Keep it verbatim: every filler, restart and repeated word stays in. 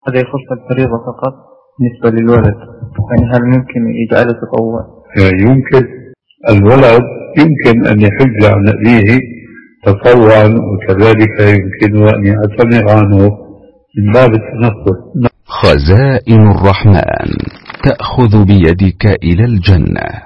هذا يخص الفريضة فقط بالنسبة للولد، يعني هل ممكن يجعله تطوع؟ يعني يمكن الولد يمكن أن يحج عن أبيه تطوعا، وكذلك يمكن أن يعتمر عنه من باب التنفل. خزائن الرحمن تأخذ بيدك إلى الجنة.